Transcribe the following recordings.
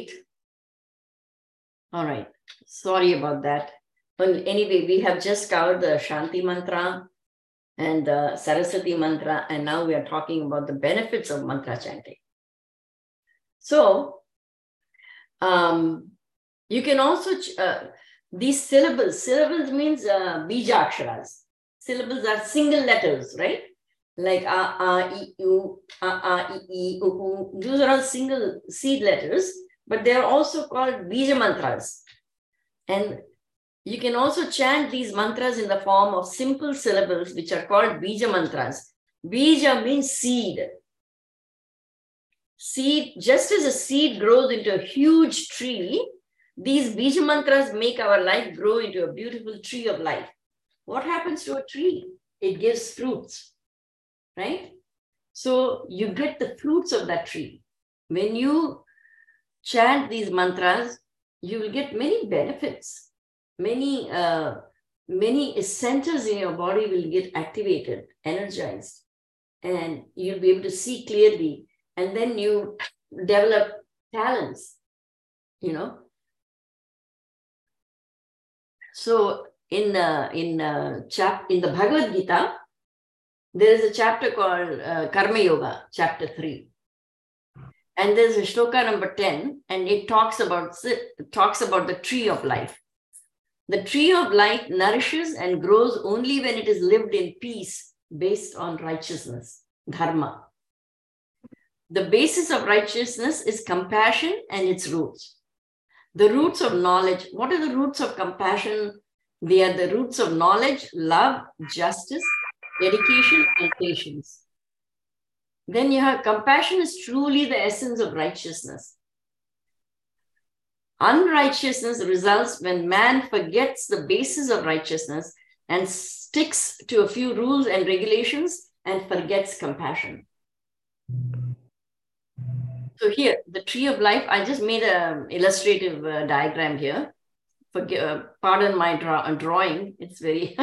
All right. Sorry about that. But anyway, we have just covered the Shanti mantra and the Saraswati mantra, and now we are talking about the benefits of mantra chanting. So, you can also, these syllables means bija aksharas. Syllables are single letters, right? Like I, u, I, e, u. Those are all single seed letters, but they are also called bija mantras. And you can also chant these mantras in the form of simple syllables, which are called bija mantras. Bija means seed. Seed, just as a seed grows into a huge tree, these bija mantras make our life grow into a beautiful tree of life. What happens to a tree? It gives fruits, right? So you get the fruits of that tree. When you chant these mantras, you will get many benefits. Many centers in your body will get activated, energized, and you'll be able to see clearly. And then you develop talents, you know. So in the Bhagavad Gita, there is a chapter called Karma Yoga, chapter 3. And there's a shloka number 10, and it talks about the tree of life. The tree of life nourishes and grows only when it is lived in peace based on righteousness, dharma. The basis of righteousness is compassion and its roots. The roots of knowledge. What are the roots of compassion? They are the roots of knowledge, love, justice, dedication, and patience. Then you have compassion is truly the essence of righteousness. Unrighteousness results when man forgets the basis of righteousness and sticks to a few rules and regulations and forgets compassion. So here, the tree of life, I just made an illustrative diagram here. Pardon my drawing. It's very,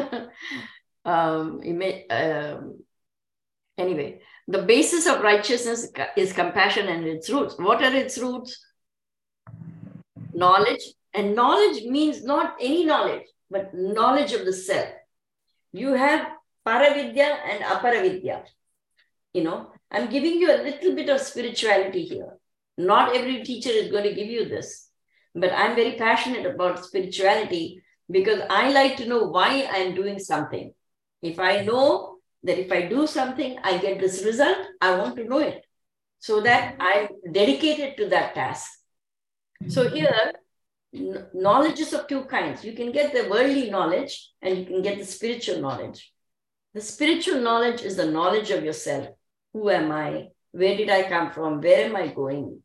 anyway, the basis of righteousness is compassion and its roots. What are its roots? Knowledge. And knowledge means not any knowledge, but knowledge of the self. You have Paravidya and Aparavidya. You know, I'm giving you a little bit of spirituality here. Not every teacher is going to give you this, but I'm very passionate about spirituality because I like to know why I'm doing something. If I know that if I do something, I get this result, I want to know it so that I'm dedicated to that task. So here, knowledge is of two kinds. You can get the worldly knowledge and you can get the spiritual knowledge. The spiritual knowledge is the knowledge of yourself. Who am I? Where did I come from? Where am I going?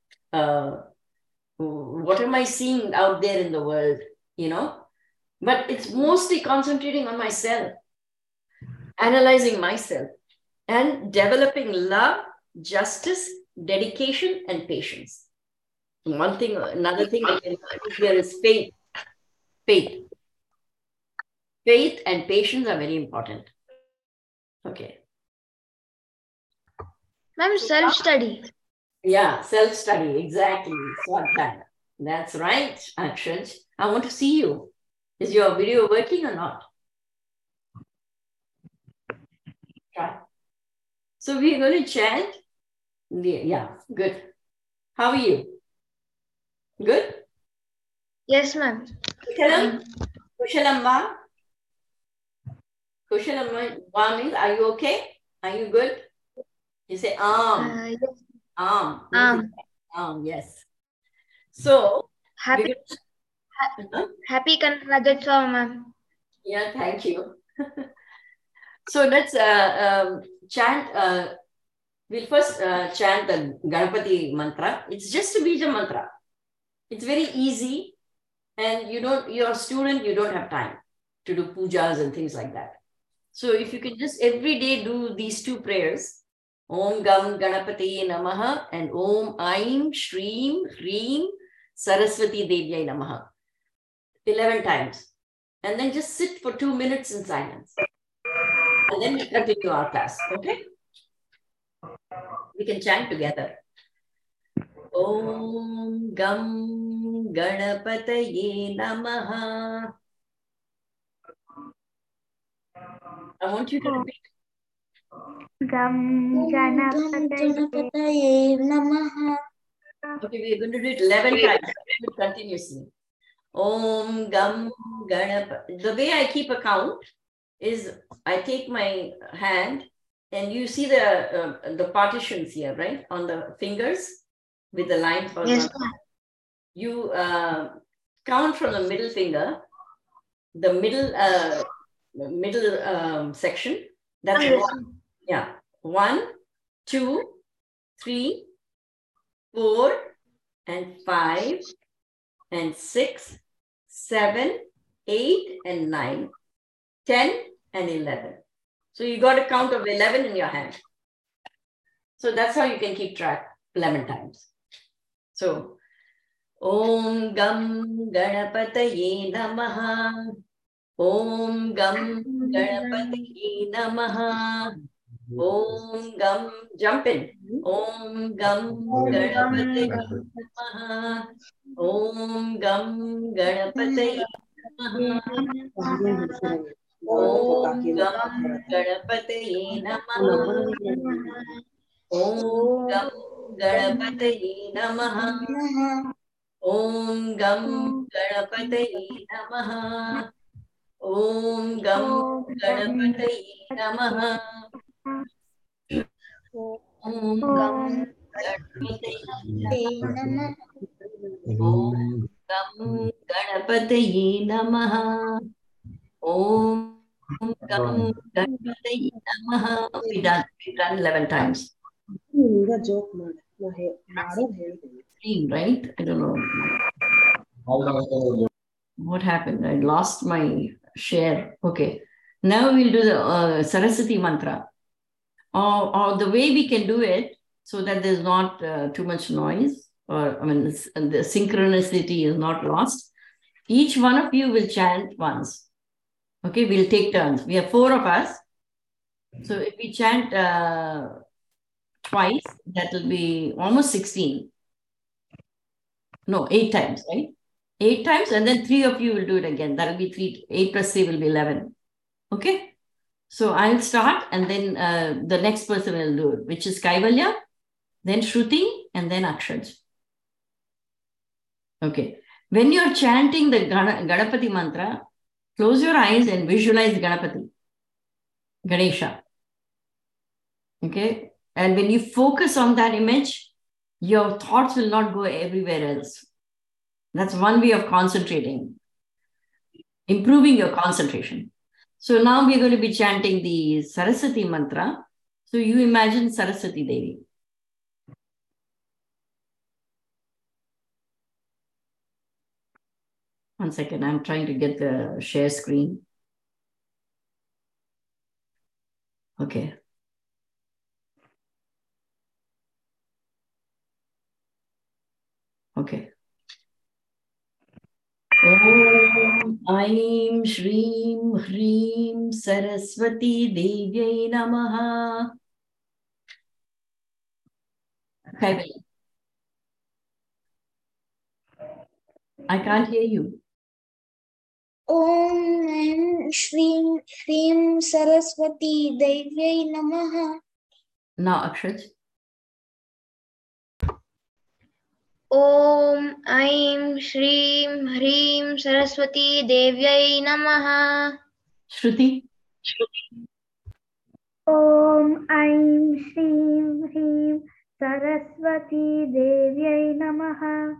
What am I seeing out there in the world? You know, but it's mostly concentrating on myself, analyzing myself, and developing love, justice, dedication, and patience. One thing, another thing I can put here is faith. Faith. Faith and patience are very important. Okay. Ma'am, self-study. Yeah, self-study, exactly. Swadhyaya. That's right, Akshaj. I want to see you. Is your video working or not? Try. So we're going to chant. Yeah, good. How are you? Good? Yes, ma'am. Kushalam? Kushalamma? Kushalamma means, are you okay? Are you good? You say, Yes. Yes. So, happy Kanadotsavam, ma'am. Yeah, thank you. So let's chant. We'll first chant the Ganapati mantra. It's just a Bija mantra. It's very easy, and you're a student, you don't have time to do pujas and things like that. So if you can just every day do these two prayers, Om Gam Ganapati Namaha and Om Aim Shreem Hreem Saraswati Devyai Namaha 11 times. And then just sit for 2 minutes in silence. And then we continue our class, okay? We can chant together. Om Gam Ganapataye Namaha. I want you to repeat. Gam Ganapataye Namaha. Okay, we're going to do it 11 times. Do it continuously. Om Gam Ganapataye. The way I keep account is I take my hand and you see the partitions here, right? On the fingers with the line for Yes, one. You count from the middle finger, the middle section. That's yes. one. Yeah. 1, 2, 3, 4, and 5, and 6, 7, 8, and 9, 10, and 11. So you got a count of 11 in your hand. So that's how you can keep track 11 times. So, Om Gam Ganapataye Namaha. Om Gam Ganapataye Namaha. Om Gam, jump in. Om Gam Ganapataye Namaha. Om Gam Ganapataye Namaha. Om Gam Ganapataye Namaha. Om Gam Ganapataye Namaha. Om Gam Ganapataye Namaha. Om Gam Ganapataye Namaha. Om Gam Ganapataye Namaha. Om Gam Ganapataye Namaha. Om Gam Ganapataye Namaha. We've done 11 times. Right? I don't know. What happened? I lost my share. Okay. Now we'll do the Saraswati mantra. Or the way we can do it so that there's not too much noise, or I mean, the synchronicity is not lost. Each one of you will chant once. Okay, we'll take turns. We have 4 of us. So if we chant twice, that will be almost 16. No, 8 times, right? 8 times, and then 3 of you will do it again. That will be 3. 8 plus 3 will be 11. Okay? So I'll start, and then the next person will do it, which is Kaivalya, then Shruti, and then Akshaj. Okay. When you're chanting the Ganapati mantra, close your eyes and visualize Ganapati, Ganesha. Okay. And when you focus on that image, your thoughts will not go everywhere else. That's one way of concentrating, improving your concentration. So now we're going to be chanting the Saraswati mantra. So you imagine Saraswati Devi. One second, I'm trying to get the share screen. Okay. Okay. Om Aim Shreem Hreem Saraswati Devyai Namaha. Okay. I can't hear you. Om Shreem Shreem Saraswati Devyai Namaha. Now, Akshaj. Om Aim Shreem Hreem Saraswati Devyai Namaha. Shruti. Om Aim Shreem Hreem Saraswati Devyai Namaha.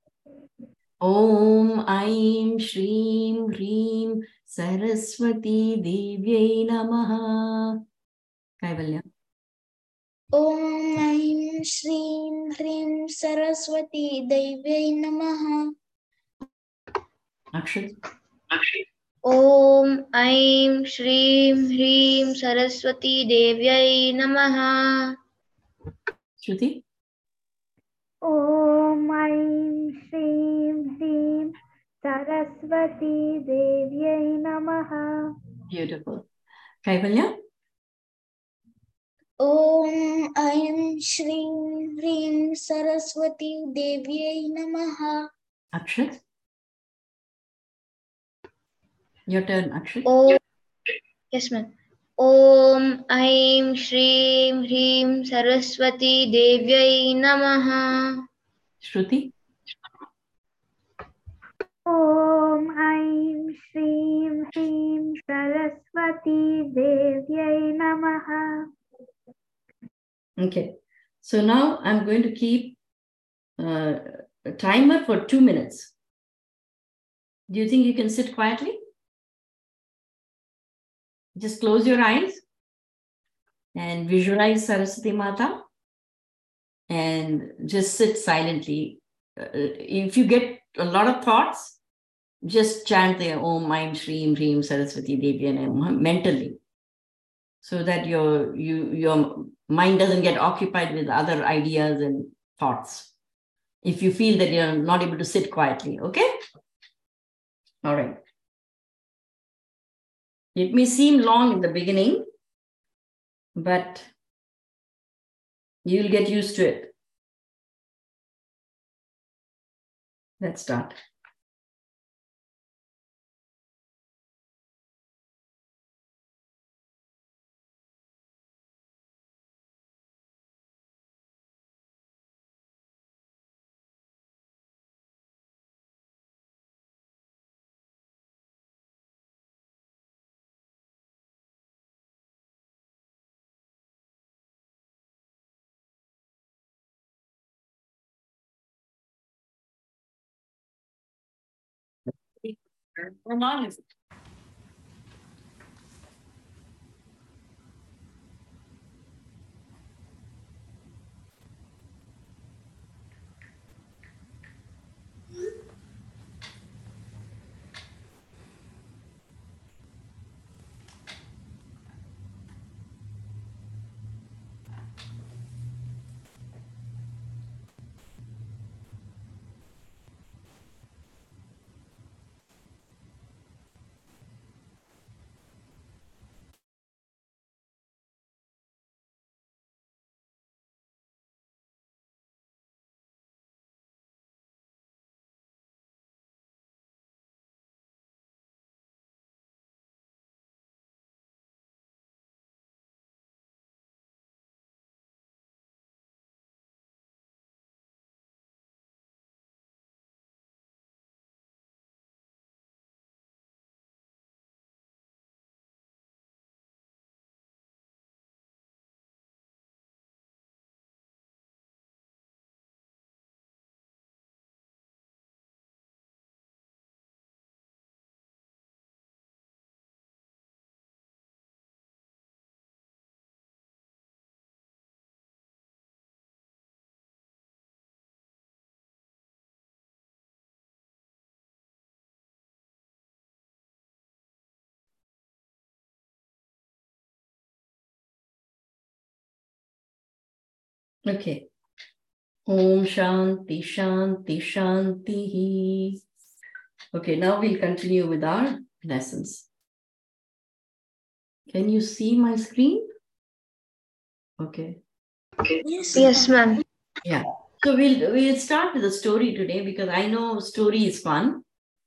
Om Aim Shreem Hreem Saraswati Devyai Namaha. Kaivalya. Om Aim Shreem Hreem Saraswati Devyai Namaha. Akshad. Om Aim Shreem Hreem Saraswati Devyai Namaha. Shruti. Om Aim Shreem Hreem Saraswati Devyai Namaha. Beautiful. Kaivalya. Om Aim Shrim Hrim Saraswati Devyai Namaha. Akshat? Your turn, Akshat. Om. Yes, ma'am. Om Aim Shrim Hrim Saraswati Devyai Namaha. Shruti? Om Aim Shrim Hrim Saraswati Devyai Namaha. Okay. So now I'm going to keep a timer for 2 minutes. Do you think you can sit quietly? Just close your eyes and visualize Saraswati Mata and just sit silently. If you get a lot of thoughts, just chant the Om Aim Shrim Hrim Saraswati Devi mentally, so that your mind doesn't get occupied with other ideas and thoughts. If you feel that you're not able to sit quietly, okay? All right. It may seem long in the beginning, but you'll get used to it. Let's start. Okay. Om Shanti Shanti Shanti. Okay, now we'll continue with our lessons. Can you see my screen? Okay. Yes, ma'am. Yeah. So we'll start with a story today because I know story is fun.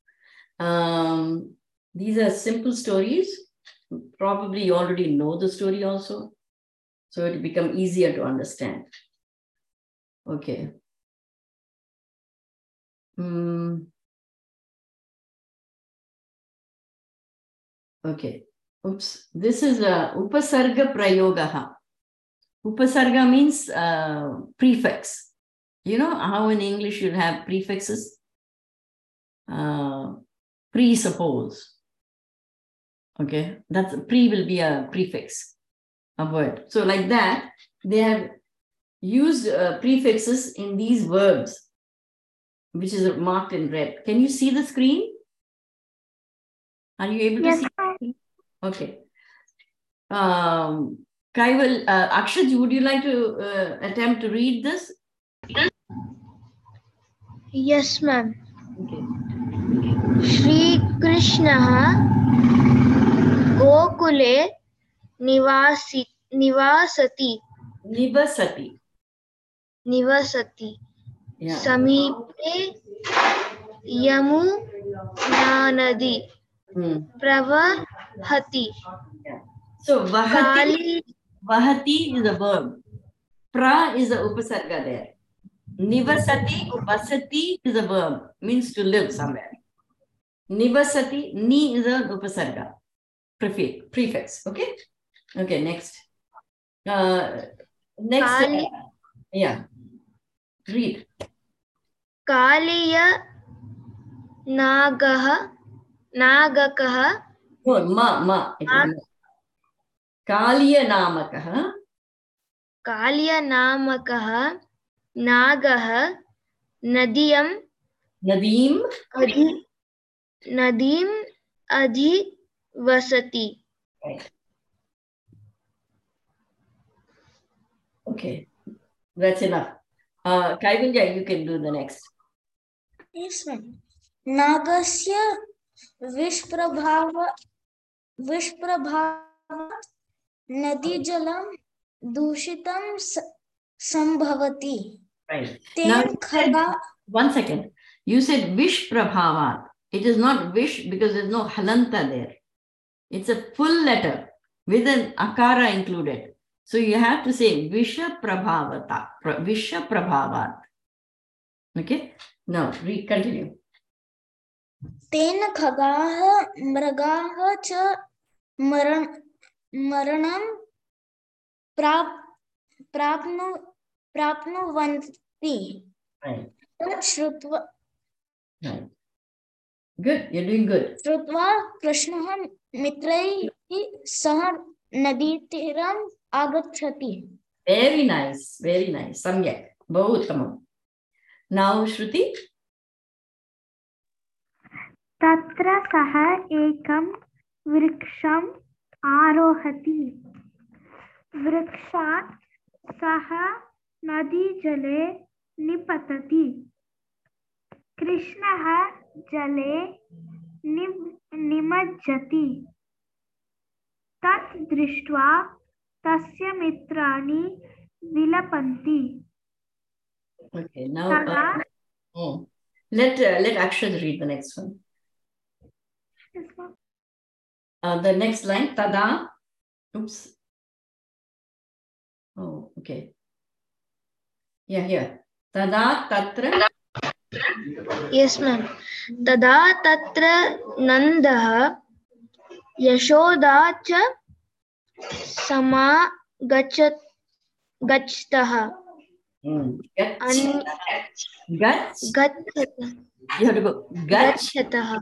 These are simple stories. Probably you already know the story also. So it will become easier to understand. Okay. Okay. Oops. This is a Upasarga Prayogaha. Upasarga means prefix. You know how in English you'll have prefixes? Presuppose. Okay. That's pre will be a prefix, a word. So like that, they have used prefixes in these verbs, which is marked in red. Can you see the screen? Are you able to see? Okay. Kaival, Akshat, would you like to attempt to read this? Yes, ma'am. Okay. Shri Krishna Gokule Nivasati. Nivasati. Nivasati. Yeah. Samipe Yamuna Nadi. Pravahati. Yeah. So Vahati. Kali. Vahati is a verb. Pra is a upasarga there. Nivasati, vasati is a verb, means to live somewhere. Nivasati, ni is a upasarga, prefix. Okay? Okay, next. Next, yeah. Read. Kaliya Nagaha. Nagakaha. Oh, ma. It is ma. Kaliya namakaha. Kaliya Namakaha. Nagaha. Nadim Adhi Vasati. Right. Okay, that's enough. Kaivalya, you can do the next. Yes, ma'am. Nagasya Vishprabhavat Nadi Jalam Dushitam Sambhavati. Right. Now, one second. You said Vish Prabhavat. It is not Vish because there's no halanta there. It's a full letter with an akara included. So you have to say Visha Prabhavata. Visha Prabhavat. Okay? Now, continue. Ten khagaha mragaha cha maranam prapnuvanti. Right. Shrutva. Right. Good. You're doing good. Shrutva Krishnah Mitraihi sah naditiram agachati. Very nice. Very nice. Samyak. Bahuttamam. Now, Shruti. Tatra saha ekam vriksham arohati. Vrikshat saha nadi jale nipatati. Krishnaha jale nimajjati. Tat drishtva tasya mitrani vilapanti. Okay, now let Akshad read the next one. The next line, tada. Oops. Oh, okay. Yeah, here. Tada tatra. Yes, ma'am. Tada tatra nandaha yashoda cha sama gachtaha. Gachataha. You have to go. Gachataha.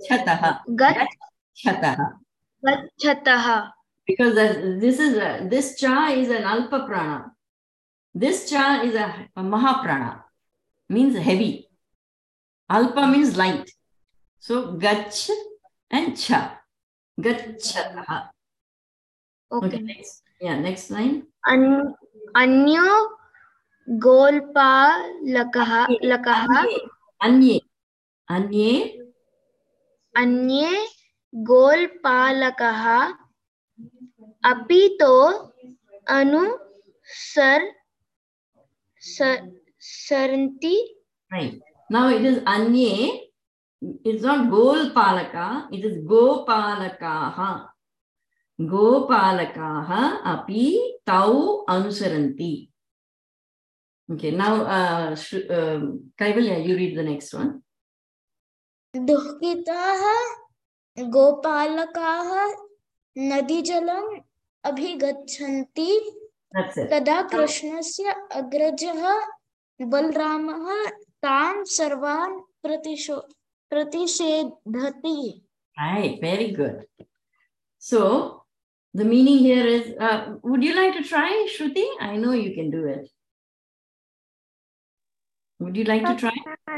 Gachataha. Because this cha is an alpa prana. This cha is a mahaprana. Means heavy. Alpa means light. So gach and cha. Gachataha. Okay. Next. Yeah, next line. Anyo golpa lakaha. Anye golpalakaha apito saranti. Right. Now it is anye. It's not golpalaka. It is gopalakaha. Gopalakaha api tau anusaranti. Okay, now Kaivalya, you read the next one. Duhkitaha Gopalakaha Nadijalam Abhigachanti. That's it. Tada Krishnasya Agrajaha Balramaha Tam Sarvan Pratisedhati. Right, very good. So the meaning here is, would you like to try, Shruti? I know you can do it. Would you like to try?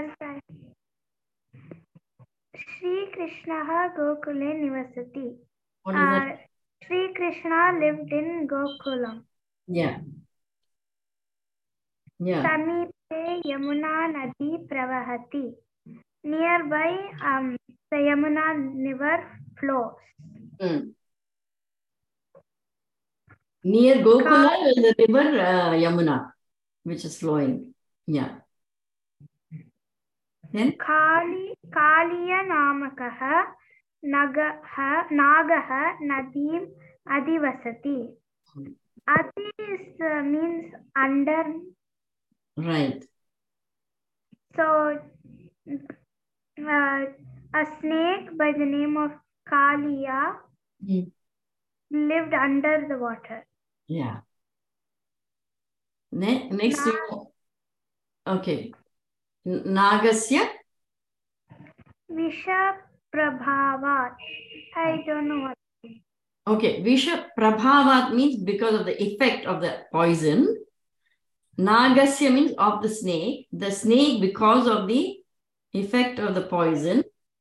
Shri Krishna Gokule Nivasati. What is that? Shri Krishna lived in Gokulam. Yeah. Yeah. Samipe Yamuna Nadi Pravahati. Nearby, the Yamuna River flows. Near Gokula is the river Yamuna, which is flowing. Yeah. Then? Kaliya नामकः नागः नदीम् अधिवसति. Adi means under. Right. So a snake by the name of Kaliya lived under the water. Yeah. Next, okay. Nagasya? Visha Prabhavat. I don't know what. Okay. Visha Prabhavat means because of the effect of the poison. Nagasya means of the snake. The snake because of the effect of the poison.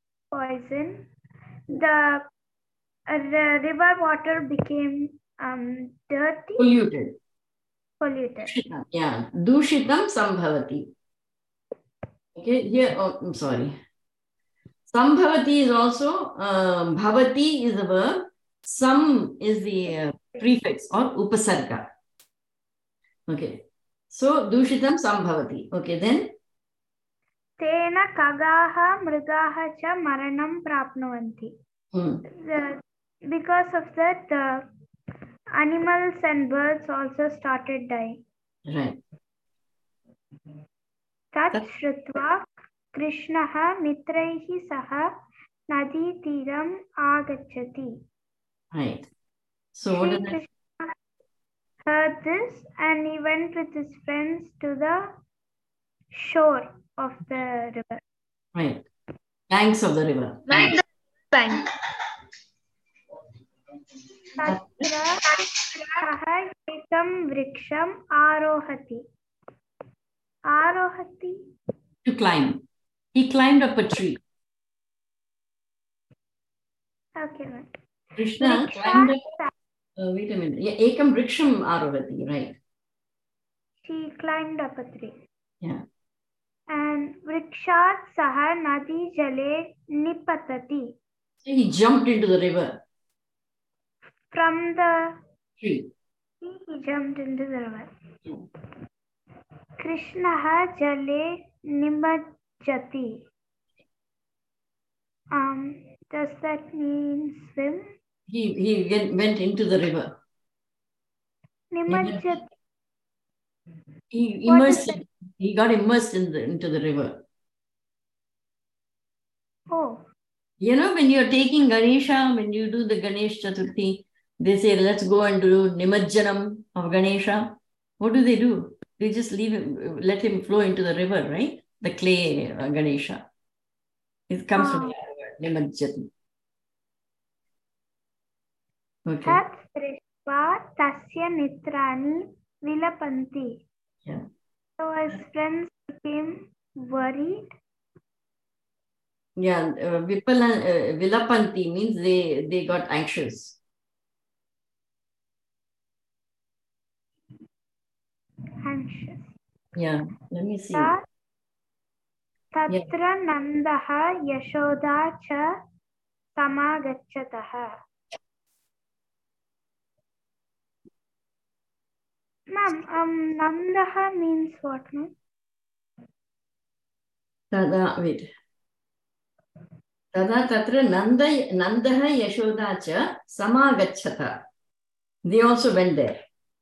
The river water became dirty. Polluted. Yeah. Dushitam sambhavati. Okay, here, I'm sorry. Sambhavati is also, bhavati is the verb, sam is the prefix or upasarga. Okay, so dushitam sambhavati. Okay, then? Tena kagaha mrigaha cha maranam prapnuvanti. Because of that, the animals and birds also started dying. Right. Tat shrutva Krishnaha mitraihi saha nadi tiram agachati. Right. So what is it? Krishna heard this and he went with his friends to the shore of the river. Right. Banks of the river. Bank. Tatra saha ekam vriksham arohati. Arohati. To climb. He climbed up a tree. Okay. Krishna climbed up. Wait a minute. Yeah, ekam vriksham arohati. Right. He climbed up a tree. Yeah. And vrikshat saha nadi jale nipatati. So he jumped into the river. From the Tree. He jumped into the river. Yeah. Krishnaha jale nimajjati. Does that mean swim? He went into the river. Nimajjati. He immersed. He got immersed into the river. Oh. You know, when you're taking Ganesha, when you do the Ganesh Chaturthi, they say, let's go and do Nimajjanam of Ganesha. What do? They just leave him, let him flow into the river, right? The clay Ganesha. It comes from the word, Nimajjati. Okay. Tat srishva tasya mitrani vilapanti. Yeah. So his friends became worried. Yeah, Vilapanti means they got anxious. Anxious. Yeah, let me see. Tatra Nandaha Yashoda cha samagachataha. Ma'am, Nandaha means what, ma'am? Wait. Tada tatra Nandaha Yashoda cha samagachata. They also went there.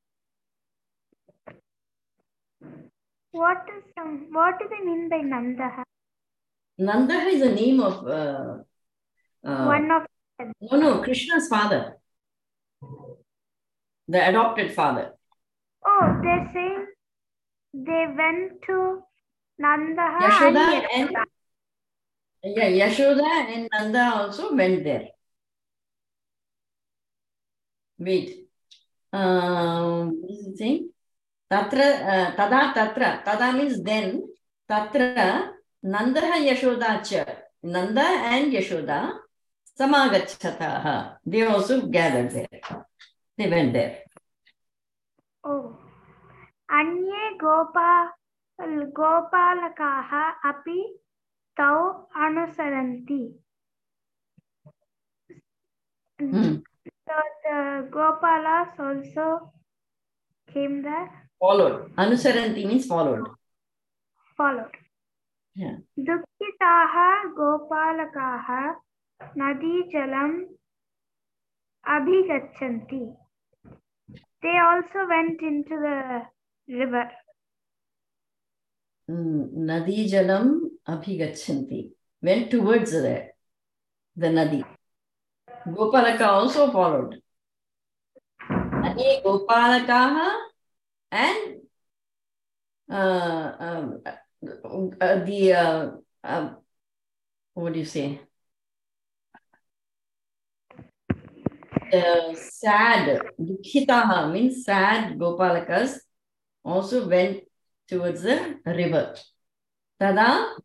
What do they mean by Nandaha? Nandaha is the name of One of them. No, Krishna's father. The adopted father. Oh, they're saying they went to Nandaha Yashoda and and Yashoda and Nanda also went there. Wait. What is it saying? Tatra, tada tatra. Tada means then. Tatra Nandaha Yashoda cha. Nanda and Yashoda samagachataha. They also gathered there. They went there. Oh. Anye Gopalakaha api tau anusaranti. So the Gopalas also came there, Followed. Anusaranti means followed. followed. Yeah. Dukkitaha Gopalakaha Nadi Jalam Abhigachanti. They also went into the river. Nadi Jalam Abhigachanti. Went towards the Nadi. Gopalaka also followed. Ane Gopalakaha and what do you say? Sad, Dukhitaha means sad Gopalakas also went towards the river. Tada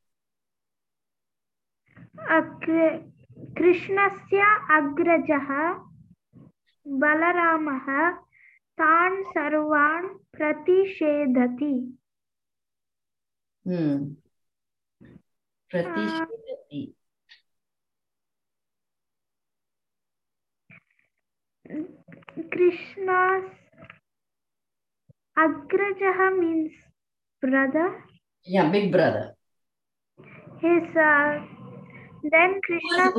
Krishnasya Agrajaha Balaramaha Tan Sarvan Pratishedhati. Pratishedhati. Krishna's Agrajaha means brother. Yeah, big brother. His then Krishna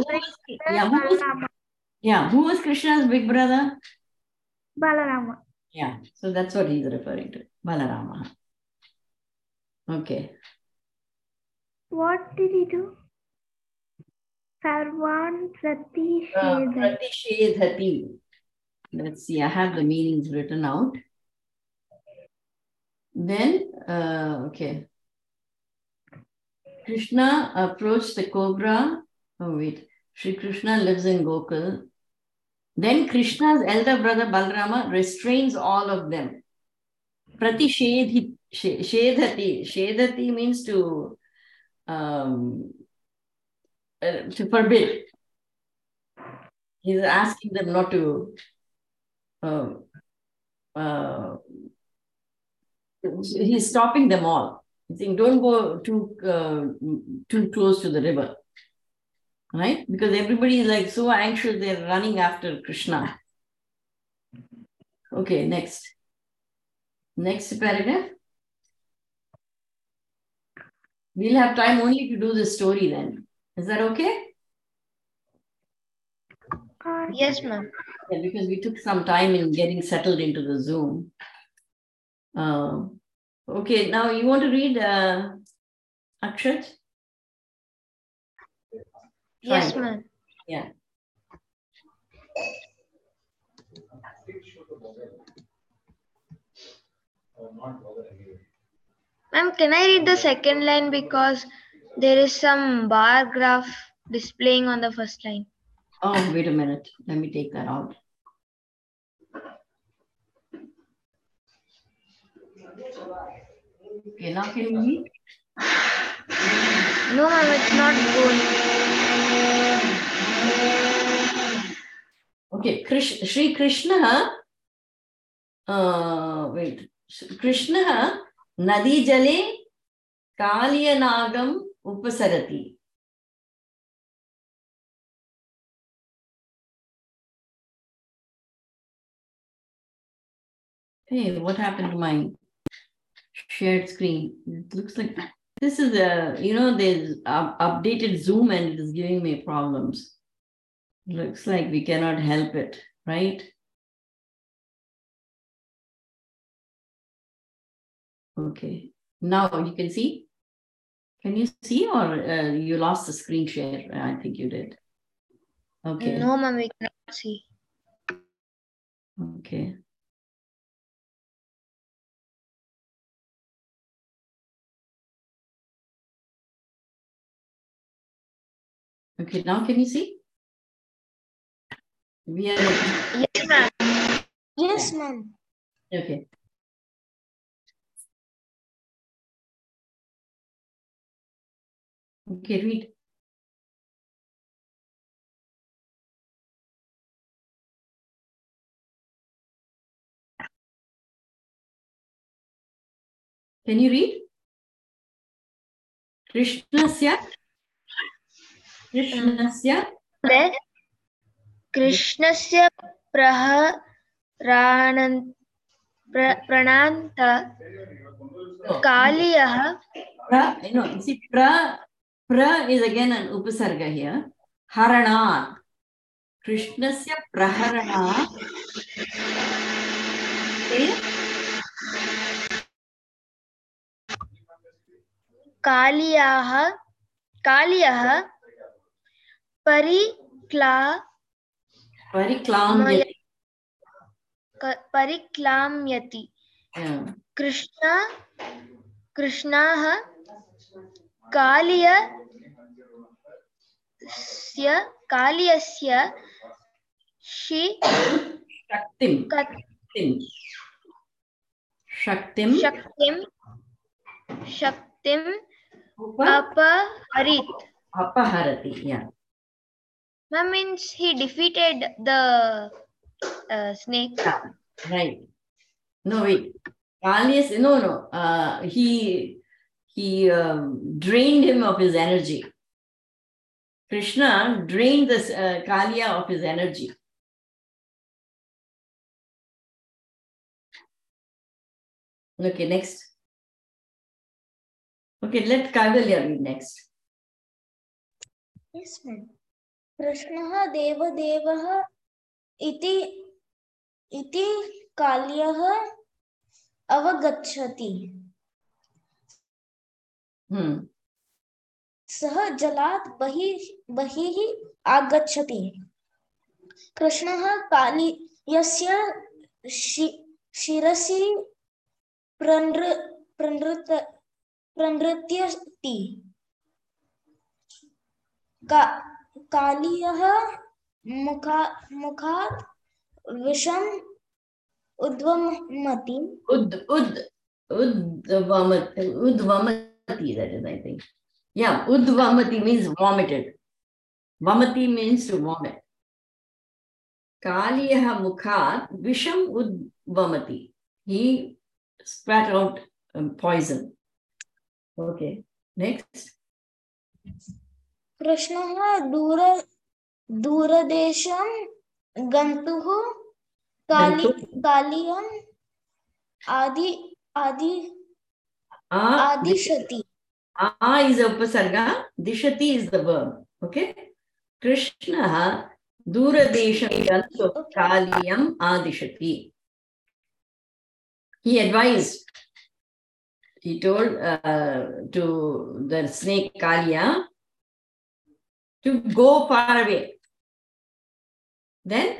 who was Krishna's big brother? Balarama. Yeah, so that's what he's referring to. Balarama. Okay. What did he do? Sarvan Pratishedhati. Pratishedhati. Let's see, I have the meanings written out. Then, okay. Krishna approached the cobra. Oh, wait. Shri Krishna lives in Gokul. Then Krishna's elder brother Balarama restrains all of them. Pratishedhati. Shedhati means to forbid. He's asking them not to he's stopping them all. He's saying, don't go too close to the river. Right? Because everybody is like so anxious, they're running after Krishna. Okay, next. Next paragraph. We'll have time only to do the story then. Is that okay? Yes, ma'am. Yeah, because we took some time in getting settled into the Zoom. Okay, now you want to read Akshat? Yes, Fine. ma'am. Yeah. Ma'am, can I read the second line because there is some bar graph displaying on the first line? Oh, wait a minute. Let me take that out. Okay, now can you read? No, ma'am, it's not good. Okay, Shri Krishna, wait, Krishna Nadi Jale Kalyanagam Upasarati. Hey, what happened to my shared screen? It looks like this is there's updated Zoom and it is giving me problems. Looks like we cannot help it, right? Okay, now you can see. Can you see or you lost the screen share? I think you did. Okay. No, ma'am, we cannot see. Okay. Okay, now can you see? We are. Yes, ma'am. Yes, ma'am. Okay. Okay, read. Can you read? Krishnasya. Krishnasya प्रणन्त कालियः pra is again an upasarga here. Haranat. Krishnasya praharana. कालियः परिक्लाम्यति कृष्णः कालियस्य शक्तिं Apaharati, yeah. That means he defeated the snake. Yeah, right. No, wait. Kalyas, no. He drained him of his energy. Krishna drained this Kaliya of his energy. Okay, next. Okay, let Kaivalya read next. Yes, ma'am. Krishna Devadevah iti Kalyah avagachati. Sah jalat bahihi agachati. Krishna Kaliyasya shirasi pranrityati. कालियः मुखात् विषम उद्वमति. Udvamati, that is, I think. Yeah, udvamati means vomited. Vamati means to vomit. Kaliyaha mukhat visham udvamati. He spat out poison. Okay, next. Krishna दूरदेशं गन्तुः कालियम् आदिशति. is a upasarga, dishati is the verb. Okay? Krishna duradesham gantuh kaliyam adishati. He advised, he told to the snake Kaliya to go far away. Then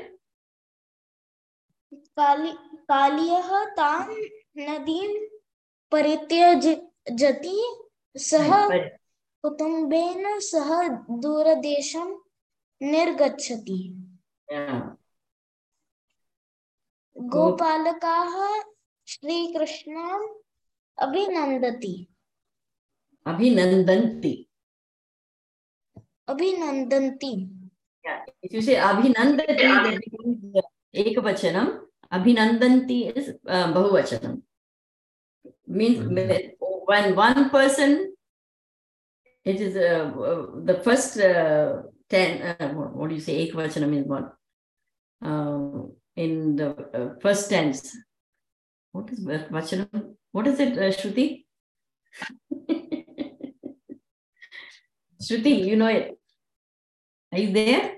Kaliyah tam nadim परित्यजति. सः कुटुम्बेन सह दूरदेशं निर्गच्छति. गोपालकाः श्रीकृष्णं अभिनन्दन्ति. Yeah. If you say abhinandati, that becomes ekavachanam. Abhinandanti is bahuvachanam. Means when one person, it is the first 10, what do you say, ekavachanam is what? In the first tense. What is vachanam? What is it, Shruti? Shruti, you know it. Are you there?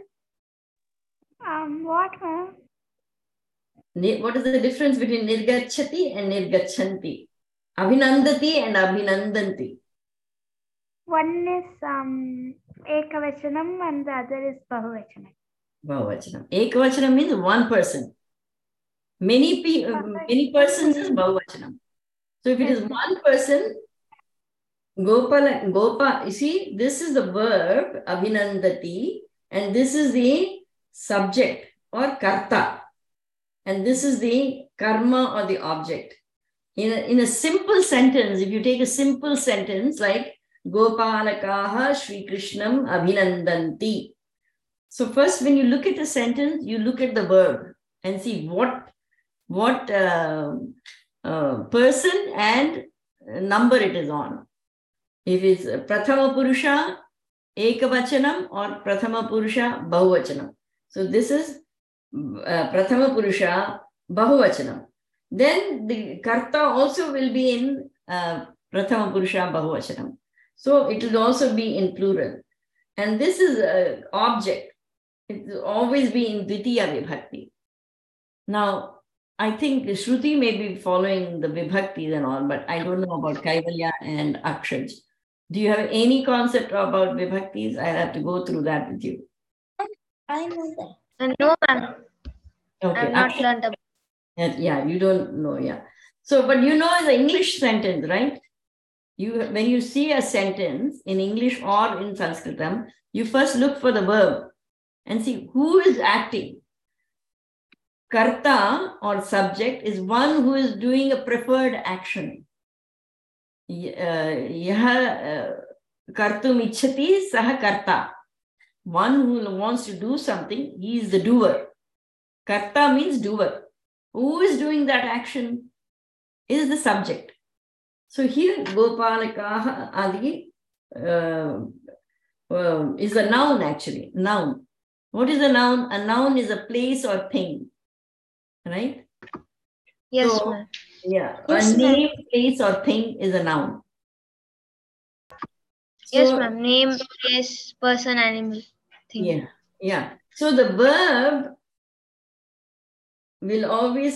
What, ma'am? What is the difference between nirgachati and nirgachanti? Abhinandati and abhinandanti. One is ekavachanam and the other is bahuvachanam. Bahuvachanam. Ekavachanam means one person. Many persons is bahuvachanam. So if it is one person, Gopa, you see, this is the verb, abhinandati, and this is the subject or karta. And this is the karma or the object. In a simple sentence, if you take a simple sentence like Gopalakaha Shri Krishnam Abhinandanti. So first, when you look at a sentence, you look at the verb and see what person and number it is on. If it's Prathama Purusha, Ekavachanam or Prathama Purusha, Bahuvachanam. So this is Prathama Purusha, Bahuvachanam. Then the Karta also will be in Prathama Purusha, Bahuvachanam. So it will also be in plural. And this is an object. It will always be in Dvitiya Vibhakti. Now, I think Shruti may be following the Vibhaktis and all, but I don't know about Kaivalya and Akshaj. Do you have any concept about Vibhaktis? I'll have to go through that with you. I know that. No, ma'am. Okay. I've not Akshaj, learned about. yeah, you don't know, yeah. So, but you know the English sentence, right? When you see a sentence in English or in Sanskritam, you first look for the verb and see who is acting. Karta or subject is one who is doing a preferred action. Yaha kartum ichhati saha karta. One who wants to do something, he is the doer. Karta means doer. Who is doing that action is the subject. So here, Gopalakaha Adi is a noun actually. Noun. What is a noun? A noun is a place or thing. Right? Yes, So, ma'am. yeah, Yes, a name, place, or thing is a noun. Yes, So, ma'am. Name, place, person, animal, thing. yeah, yeah. So the verb will always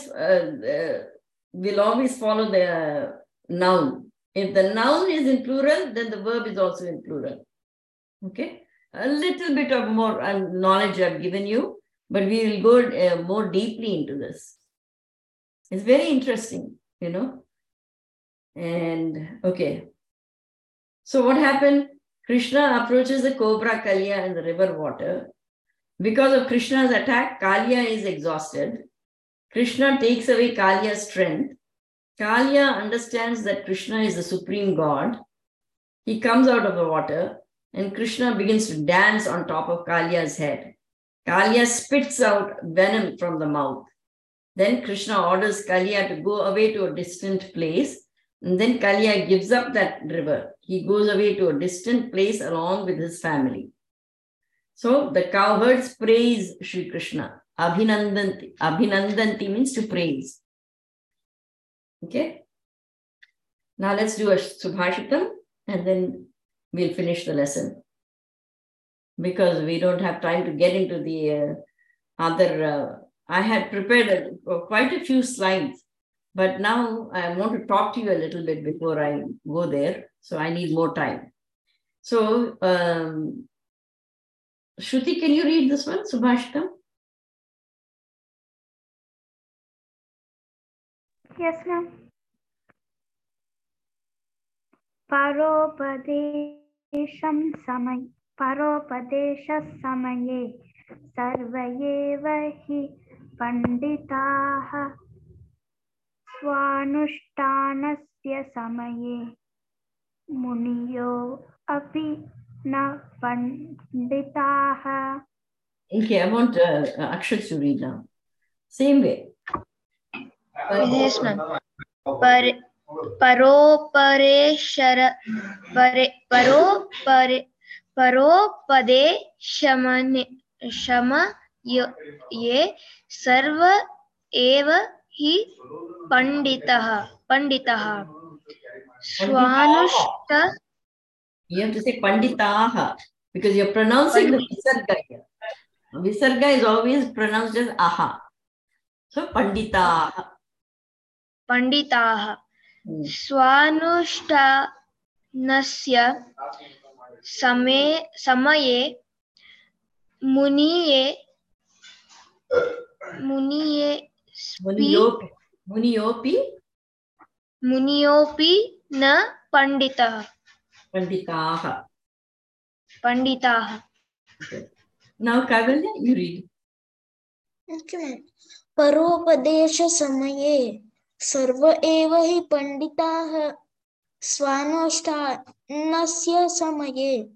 follow the noun. If the noun is in plural, then the verb is also in plural. Okay, a little bit of more knowledge I've given you, but we will go more deeply into this. It's very interesting, you know. And okay, so what happened? Krishna approaches the cobra Kalya in the river water. Because of Krishna's attack, Kalya is exhausted. Krishna takes away Kalya's strength. Kalya understands that Krishna is the supreme God. He comes out of the water and Krishna begins to dance on top of Kalya's head. Kalya spits out venom from the mouth. Then Krishna orders Kalya to go away to a distant place. And then Kalya gives up that river. He goes away to a distant place along with his family. So the cowherds praise Sri Krishna. Abhinandanti. Abhinandanti means to praise. Okay. Now let's do a Subhashitam and then we'll finish the lesson. Because we don't have time to get into the other... I had prepared quite a few slides, but now I want to talk to you a little bit before I go there. So I need more time. So, Shruti, can you read this one, Subhashitam? Yes, ma'am. Paropadesha samaye sarvayeva hi panditaha swanushtanasya samaye muniyo api na panditaha. Okay, I want Akshat to read now. Same way. Yes, ma'am. परोपदे शमये सर्व एव हि पंडितः स्वानुष्ट. You have to say panditaha because you're pronouncing the visarga here. Visarga is always pronounced as aha. So panditaha. स्वानुष्ठानस्य समये मुनियोपि न पंडिताः. Okay. Now Kaivalya, you read. Okay. परोपदेश समये सर्व एव हि पंडिताः स्वानुष्ठानस्य समये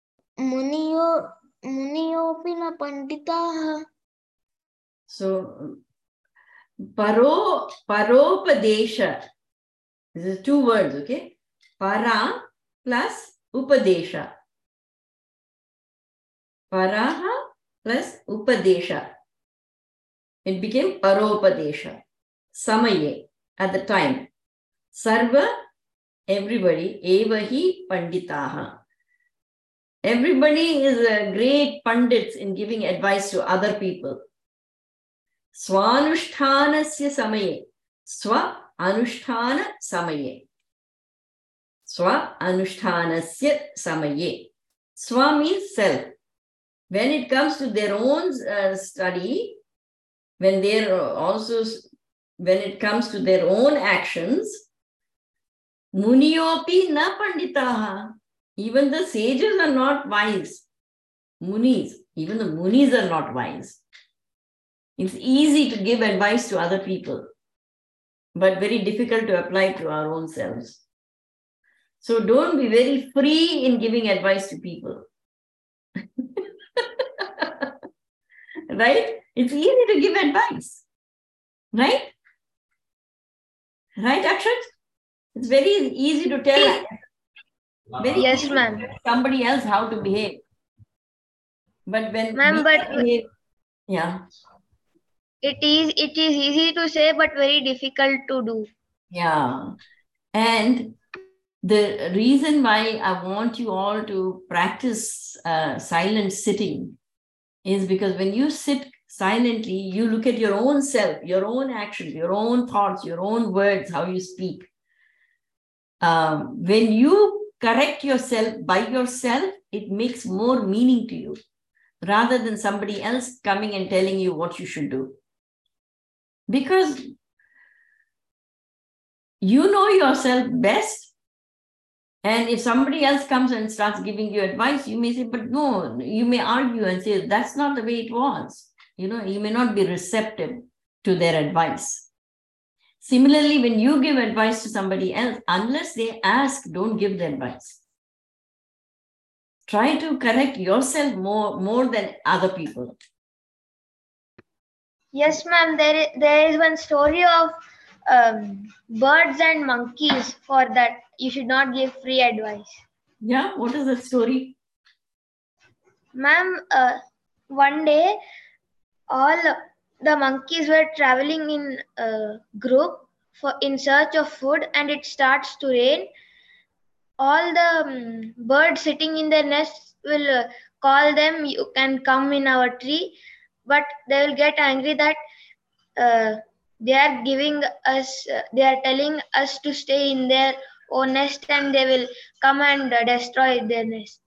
मुनियोपि न पंडिताः. So paropadesha. This is two words, okay? Para plus upadesha. Paraha plus upadesha. It became Paropadesha. Samaye, at the time. Sarva, everybody, evahi panditaha. Everybody is a great pandits in giving advice to other people. Swanushthanasya samaye. Swa anusthana samaye. Swa anushtanasya samaye. Swa means self. When it comes to their own study, when it comes to their own actions, muniopi na panditaha. Even the sages are not wise. Munis, even the munis are not wise. It's easy to give advice to other people, but very difficult to apply to our own selves. So don't be very free in giving advice to people. Right? It's easy to give advice. Right? Right, Akshat? It's very easy to tell. Very Yes, easy ma'am. to tell somebody else how to behave. But when Ma'am, we but behave, yeah. it is easy to say but very difficult to do. Yeah. And the reason why I want you all to practice silent sitting is because when you sit silently, you look at your own self, your own actions, your own thoughts, your own words, how you speak. When you correct yourself by yourself, it makes more meaning to you rather than somebody else coming and telling you what you should do. Because you know yourself best. And if somebody else comes and starts giving you advice, you may say, but no, you may argue and say, that's not the way it was. You know, you may not be receptive to their advice. Similarly, when you give advice to somebody else, unless they ask, don't give the advice. Try to correct yourself more than other people. Yes, ma'am. There is one story of birds and monkeys. For that, you should not give free advice. Yeah, what is that story? Ma'am, one day, all the monkeys were traveling in a group in search of food, and it starts to rain. All the birds sitting in their nests will call them, you can come in our tree, but they will get angry that they are telling us to stay in their own nest, and they will come and destroy their nests.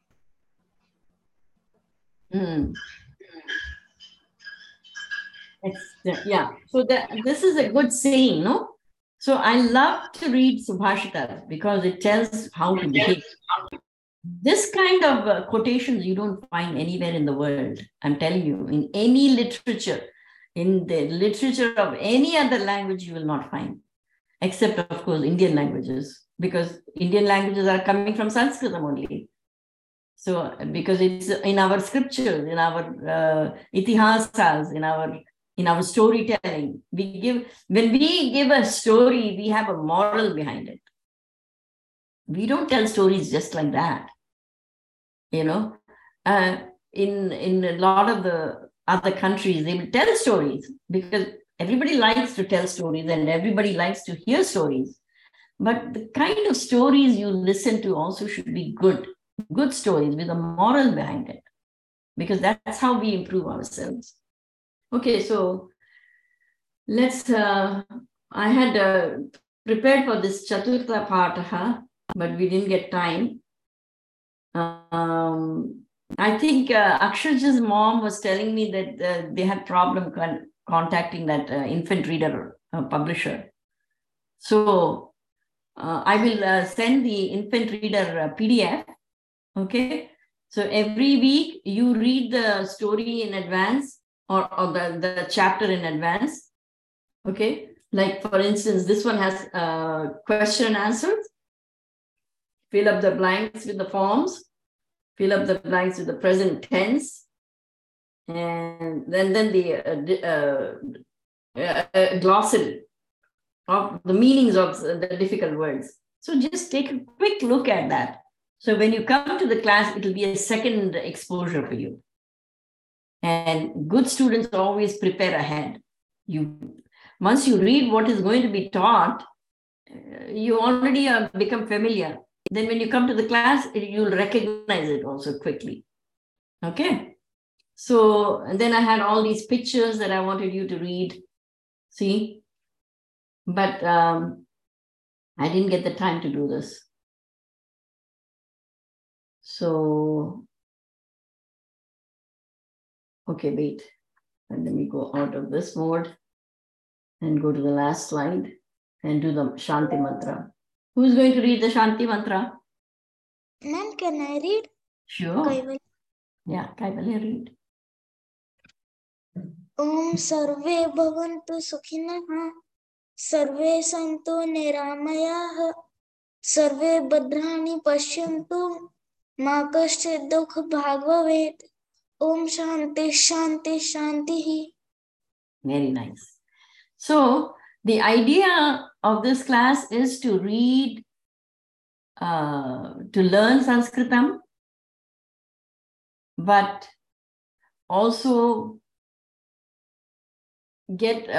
Yeah, so this is a good saying, no? So I love to read Subhashitas because it tells how to behave. This kind of quotations you don't find anywhere in the world. I'm telling you, in any literature, in the literature of any other language, you will not find, except of course Indian languages, because Indian languages are coming from Sanskrit only. So because it's in our scriptures, in our itihasas, in our storytelling, when we give a story, we have a moral behind it. We don't tell stories just like that. You know, in a lot of the other countries, they will tell stories because everybody likes to tell stories and everybody likes to hear stories. But the kind of stories you listen to also should be good stories with a moral behind it, because that's how we improve ourselves. Okay, so let's, I had prepared for this Chaturtha Pataha, but we didn't get time. I think Aksharja's mom was telling me that they had problem contacting that infant reader publisher. So I will send the infant reader PDF. Okay. So every week you read the story in advance or the chapter in advance. Okay. Like for instance, this one has question and answers. Fill up the blanks with the forms. Fill up the blanks with the present tense. And then the glossary of the meanings of the difficult words. So just take a quick look at that. So when you come to the class, it will be a second exposure for you. And good students always prepare ahead. Once you read what is going to be taught, you already become familiar. Then when you come to the class, you'll recognize it also quickly. Okay. So and then I had all these pictures that I wanted you to read. See? But I didn't get the time to do this. So, okay, wait. And let me go out of this mode and go to the last slide and do the Shanti Mantra. Who's going to read the Shanti Mantra? Ma'am, can I read? Sure. Kaivalya. Yeah, Kaivalya, read. Om sarve bhavantu sukhinah, sarve santu niramayah, sarve bhadrani pashyantu, ma kaschid dukh bhag bhavet. Om shanti shanti shanti. Very nice. So the idea of this class is to read, to learn Sanskritam, but also get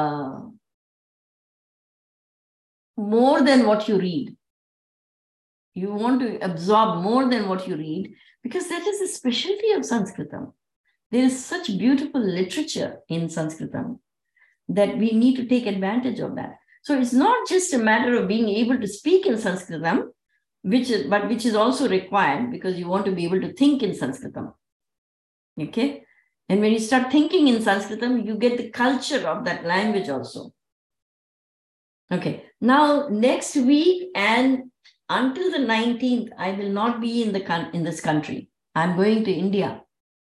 more than what you read. You want to absorb more than what you read, because that is the specialty of Sanskritam. There is such beautiful literature in Sanskritam that we need to take advantage of that. So it's not just a matter of being able to speak in Sanskritam, which is also required, because you want to be able to think in Sanskritam. Okay? And when you start thinking in Sanskritam, you get the culture of that language also. Okay. Now, next week and until the 19th, I will not be in this country. I'm going to India.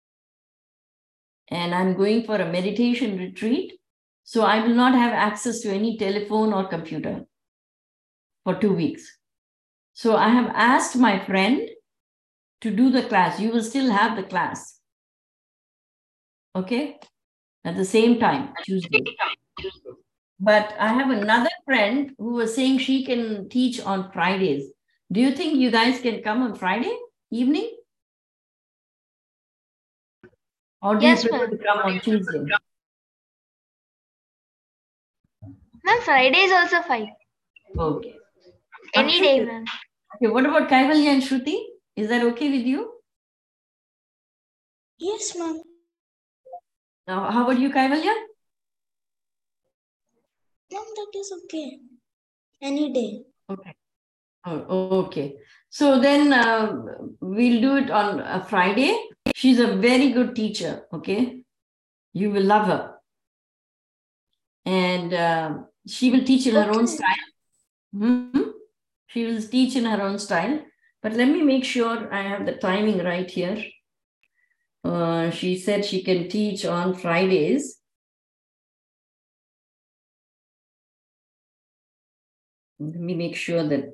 And I'm going for a meditation retreat. So I will not have access to any telephone or computer for 2 weeks. So I have asked my friend to do the class. You will still have the class. Okay? At the same time, Tuesday. But I have another friend who was saying she can teach on Fridays. Do you think you guys can come on Friday evening? Or do Yes, you prefer ma'am. to come on Tuesday? Ma'am, Friday is also fine. Okay. Any day, ma'am. Okay, what about Kaivalya and Shruti? Is that okay with you? Yes, ma'am. Now, how about you, Kaivalya? Ma'am, that is okay. Any day. Okay. Oh, okay. So then we'll do it on a Friday. She's a very good teacher. Okay. You will love her. And she will teach in her own style. She will teach in her own style. But let me make sure I have the timing right here. She said she can teach on Fridays. Let me make sure that.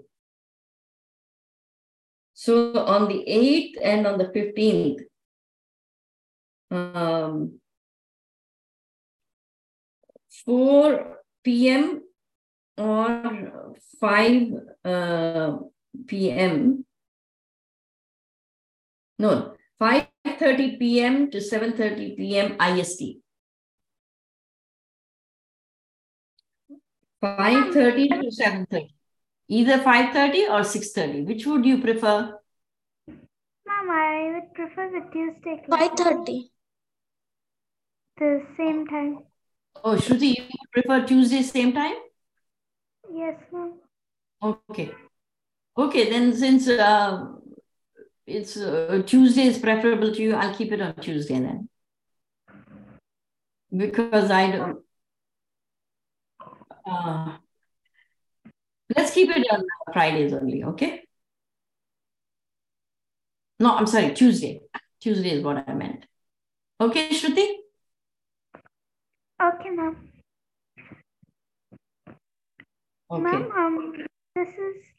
So on the 8th and on the 15th, 4 p.m. or 5 p.m. No, 5:30 p.m. to 7:30 p.m. IST. 5:30 to 7:30. Either 5:30 or 6:30. Which would you prefer? Ma'am, I would prefer the Tuesday class. 5:30. The same time. Oh, Shruti, you prefer Tuesday same time? Yes, ma'am. Okay. Okay, then since it's Tuesday is preferable to you, I'll keep it on Tuesday then. Because I don't. Let's keep it on Fridays only, okay? No, I'm sorry, Tuesday. Tuesday is what I meant. Okay, Shruti? Okay, ma'am. Okay. Ma'am, this is